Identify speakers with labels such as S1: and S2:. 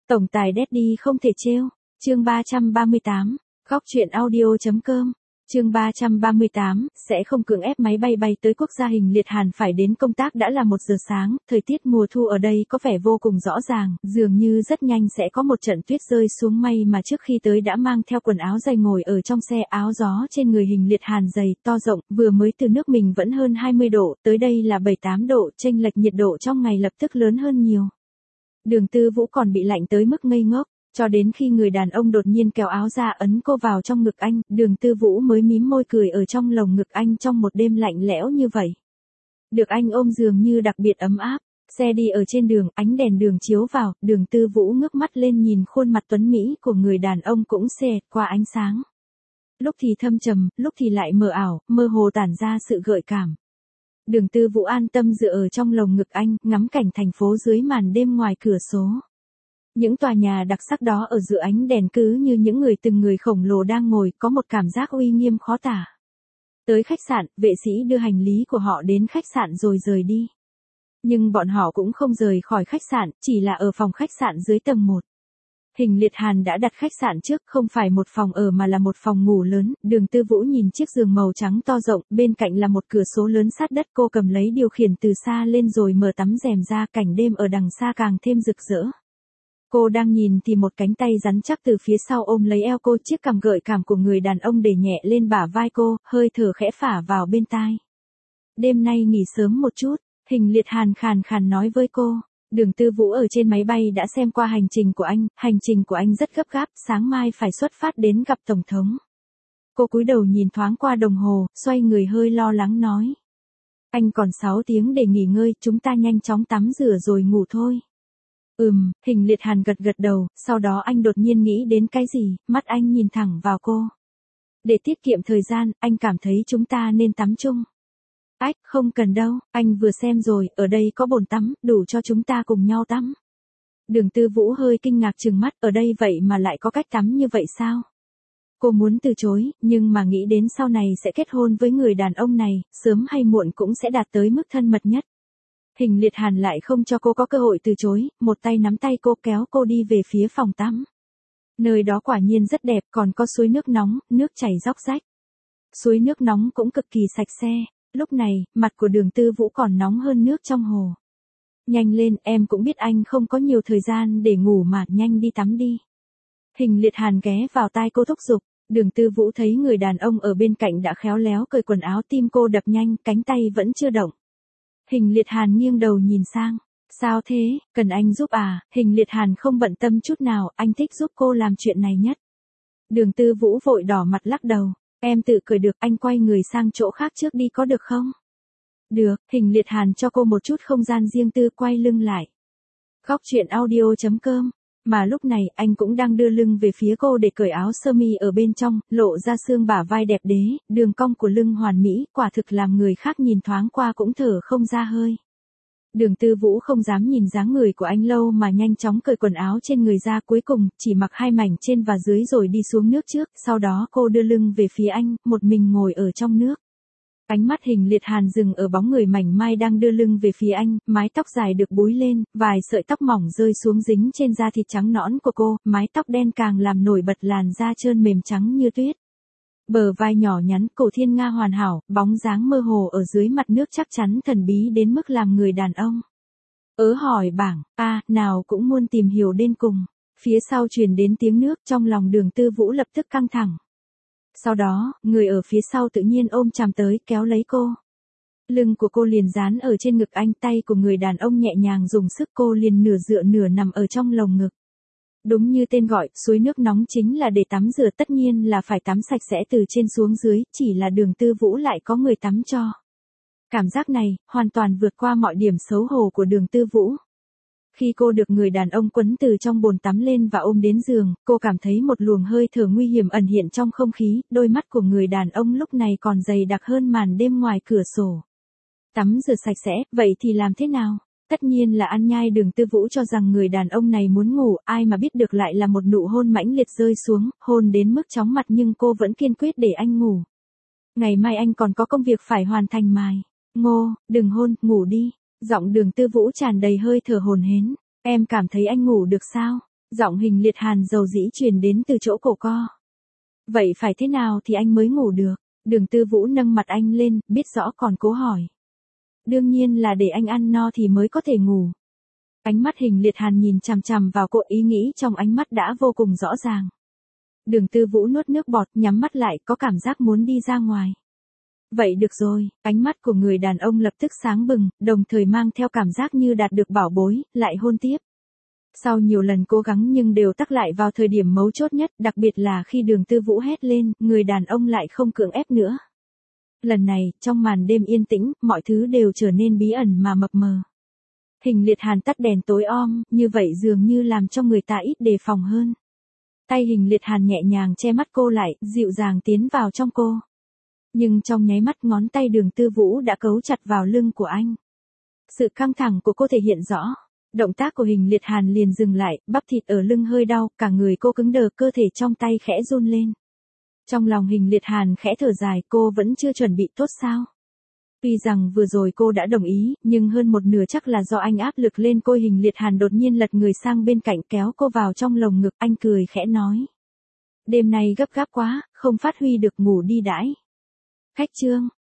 S1: Tổng tài Daddy không thể trêu. Chương 338, góc truyện audio.com. Chương 338, sẽ không cưỡng ép máy bay bay tới quốc gia Hình Liệt Hàn phải đến công tác đã là 1 giờ sáng, thời tiết mùa thu ở đây có vẻ vô cùng rõ ràng, dường như rất nhanh sẽ có một trận tuyết rơi xuống, may mà trước khi tới đã mang theo quần áo dày ngồi ở trong xe, áo gió trên người Hình Liệt Hàn dày, to rộng, vừa mới từ nước mình vẫn hơn 20 độ, tới đây là 7-8 độ, chênh lệch nhiệt độ trong ngày lập tức lớn hơn nhiều. Đường Tư Vũ còn bị lạnh tới mức ngây ngốc. Cho đến khi người đàn ông đột nhiên kéo áo ra ấn cô vào trong ngực anh, Đường Tư Vũ mới mím môi cười ở trong lồng ngực anh trong một đêm lạnh lẽo như vậy. Được anh ôm dường như đặc biệt ấm áp, xe đi ở trên đường, ánh đèn đường chiếu vào, Đường Tư Vũ ngước mắt lên nhìn khuôn mặt tuấn mỹ của người đàn ông cũng xẹt qua ánh sáng. Lúc thì thâm trầm, lúc thì lại mờ ảo, mơ hồ tản ra sự gợi cảm. Đường Tư Vũ an tâm dựa ở trong lồng ngực anh, ngắm cảnh thành phố dưới màn đêm ngoài cửa sổ. Những tòa nhà đặc sắc đó ở giữa ánh đèn cứ như những từng người khổng lồ đang ngồi, có một cảm giác uy nghiêm khó tả. Tới khách sạn, vệ sĩ đưa hành lý của họ đến khách sạn rồi rời đi. Nhưng bọn họ cũng không rời khỏi khách sạn, chỉ là ở phòng khách sạn dưới tầng 1. Hình Liệt Hàn đã đặt khách sạn trước, không phải một phòng ở mà là một phòng ngủ lớn. Đường Tư Vũ nhìn chiếc giường màu trắng to rộng, bên cạnh là một cửa sổ lớn sát đất, cô cầm lấy điều khiển từ xa lên rồi mở tấm rèm ra, cảnh đêm ở đằng xa càng thêm rực rỡ. Cô đang nhìn thì một cánh tay rắn chắc từ phía sau ôm lấy eo cô, chiếc cằm gợi cảm của người đàn ông để nhẹ lên bả vai cô, hơi thở khẽ phả vào bên tai. Đêm nay nghỉ sớm một chút, Hình Liệt Hàn khàn khàn nói với cô. Đường Tư Vũ ở trên máy bay đã xem qua hành trình của anh rất gấp gáp, sáng mai phải xuất phát đến gặp Tổng thống. Cô cúi đầu nhìn thoáng qua đồng hồ, xoay người hơi lo lắng nói. Anh còn 6 tiếng để nghỉ ngơi, chúng ta nhanh chóng tắm rửa rồi ngủ thôi. Hình Liệt Hàn gật gật đầu, sau đó anh đột nhiên nghĩ đến cái gì, mắt anh nhìn thẳng vào cô. Để tiết kiệm thời gian, anh cảm thấy chúng ta nên tắm chung. Ách, không cần đâu, anh vừa xem rồi, ở đây có bồn tắm, đủ cho chúng ta cùng nhau tắm. Đường Tư Vũ hơi kinh ngạc trừng mắt, ở đây vậy mà lại có cách tắm như vậy sao? Cô muốn từ chối, nhưng mà nghĩ đến sau này sẽ kết hôn với người đàn ông này, sớm hay muộn cũng sẽ đạt tới mức thân mật nhất. Hình Liệt Hàn lại không cho cô có cơ hội từ chối, một tay nắm tay cô kéo cô đi về phía phòng tắm. Nơi đó quả nhiên rất đẹp, còn có suối nước nóng, nước chảy róc rách. Suối nước nóng cũng cực kỳ sạch sẽ, lúc này, mặt của Đường Tư Vũ còn nóng hơn nước trong hồ. Nhanh lên, em cũng biết anh không có nhiều thời gian để ngủ mà, nhanh đi tắm đi. Hình Liệt Hàn ghé vào tai cô thúc giục, Đường Tư Vũ thấy người đàn ông ở bên cạnh đã khéo léo cởi quần áo, tim cô đập nhanh, cánh tay vẫn chưa động. Hình Liệt Hàn nghiêng đầu nhìn sang. Sao thế, cần anh giúp à? Hình Liệt Hàn không bận tâm chút nào, anh thích giúp cô làm chuyện này nhất. Đường Tư Vũ vội đỏ mặt lắc đầu. Em tự cởi được, anh quay người sang chỗ khác trước đi có được không? Được, Hình Liệt Hàn cho cô một chút không gian riêng tư, quay lưng lại. Góc truyện audio.com. Mà lúc này, anh cũng đang đưa lưng về phía cô để cởi áo sơ mi ở bên trong, lộ ra xương bả vai đẹp đẽ, đường cong của lưng hoàn mỹ, quả thực làm người khác nhìn thoáng qua cũng thở không ra hơi. Đường Tư Vũ không dám nhìn dáng người của anh lâu mà nhanh chóng cởi quần áo trên người ra, cuối cùng chỉ mặc 2 mảnh trên và dưới rồi đi xuống nước trước, sau đó cô đưa lưng về phía anh, một mình ngồi ở trong nước. Ánh mắt Hình Liệt Hàn dừng ở bóng người mảnh mai đang đưa lưng về phía anh, mái tóc dài được búi lên, vài sợi tóc mỏng rơi xuống dính trên da thịt trắng nõn của cô, mái tóc đen càng làm nổi bật làn da trơn mềm trắng như tuyết. Bờ vai nhỏ nhắn, cổ thiên nga hoàn hảo, bóng dáng mơ hồ ở dưới mặt nước chắc chắn thần bí đến mức làm người đàn ông hỏi bảng, nào cũng muốn tìm hiểu đến cùng. Phía sau truyền đến tiếng nước, trong lòng Đường Tư Vũ lập tức căng thẳng. Sau đó, người ở phía sau tự nhiên ôm chằm tới, kéo lấy cô. Lưng của cô liền dán ở trên ngực anh, tay của người đàn ông nhẹ nhàng dùng sức, cô liền nửa dựa nửa nằm ở trong lồng ngực. Đúng như tên gọi, suối nước nóng chính là để tắm rửa, tất nhiên là phải tắm sạch sẽ từ trên xuống dưới, chỉ là Đường Tư Vũ lại có người tắm cho. Cảm giác này, hoàn toàn vượt qua mọi điểm xấu hổ của Đường Tư Vũ. Khi cô được người đàn ông quấn từ trong bồn tắm lên và ôm đến giường, cô cảm thấy một luồng hơi thở nguy hiểm ẩn hiện trong không khí, đôi mắt của người đàn ông lúc này còn dày đặc hơn màn đêm ngoài cửa sổ. Tắm rửa sạch sẽ, vậy thì làm thế nào? Tất nhiên là ăn nhai. Đường Tư Vũ cho rằng người đàn ông này muốn ngủ, ai mà biết được lại là một nụ hôn mãnh liệt rơi xuống, hôn đến mức chóng mặt, nhưng cô vẫn kiên quyết để anh ngủ. Ngày mai anh còn có công việc phải hoàn thành mài. Ngô, đừng hôn, ngủ đi. Giọng Đường Tư Vũ tràn đầy hơi thở hồn hến. Em cảm thấy anh ngủ được sao? Giọng Hình Liệt Hàn dầu dĩ truyền đến từ chỗ cổ co. Vậy phải thế nào thì anh mới ngủ được? Đường Tư Vũ nâng mặt anh lên, biết rõ còn cố hỏi. Đương nhiên là để anh ăn no thì mới có thể ngủ. Ánh mắt Hình Liệt Hàn nhìn chằm chằm vào cô, ý nghĩ trong ánh mắt đã vô cùng rõ ràng. Đường Tư Vũ nuốt nước bọt, nhắm mắt lại, có cảm giác muốn đi ra ngoài. Vậy được rồi, ánh mắt của người đàn ông lập tức sáng bừng, đồng thời mang theo cảm giác như đạt được bảo bối, lại hôn tiếp. Sau nhiều lần cố gắng nhưng đều tắc lại vào thời điểm mấu chốt nhất, đặc biệt là khi Đường Tư Vũ hét lên, người đàn ông lại không cưỡng ép nữa. Lần này, trong màn đêm yên tĩnh, mọi thứ đều trở nên bí ẩn mà mập mờ. Hình Liệt Hàn tắt đèn tối om, như vậy dường như làm cho người ta ít đề phòng hơn. Tay Hình Liệt Hàn nhẹ nhàng che mắt cô lại, dịu dàng tiến vào trong cô. Nhưng trong nháy mắt ngón tay Đường Tư Vũ đã cấu chặt vào lưng của anh. Sự căng thẳng của cô thể hiện rõ. Động tác của Hình Liệt Hàn liền dừng lại, bắp thịt ở lưng hơi đau, cả người cô cứng đờ, cơ thể trong tay khẽ run lên. Trong lòng Hình Liệt Hàn khẽ thở dài, cô vẫn chưa chuẩn bị tốt sao? Tuy rằng vừa rồi cô đã đồng ý, nhưng hơn một nửa chắc là do anh áp lực lên cô. Hình Liệt Hàn đột nhiên lật người sang bên cạnh kéo cô vào trong lồng ngực, anh cười khẽ nói. Đêm nay gấp gáp quá, không phát huy được, ngủ đi đãi. Khách trương,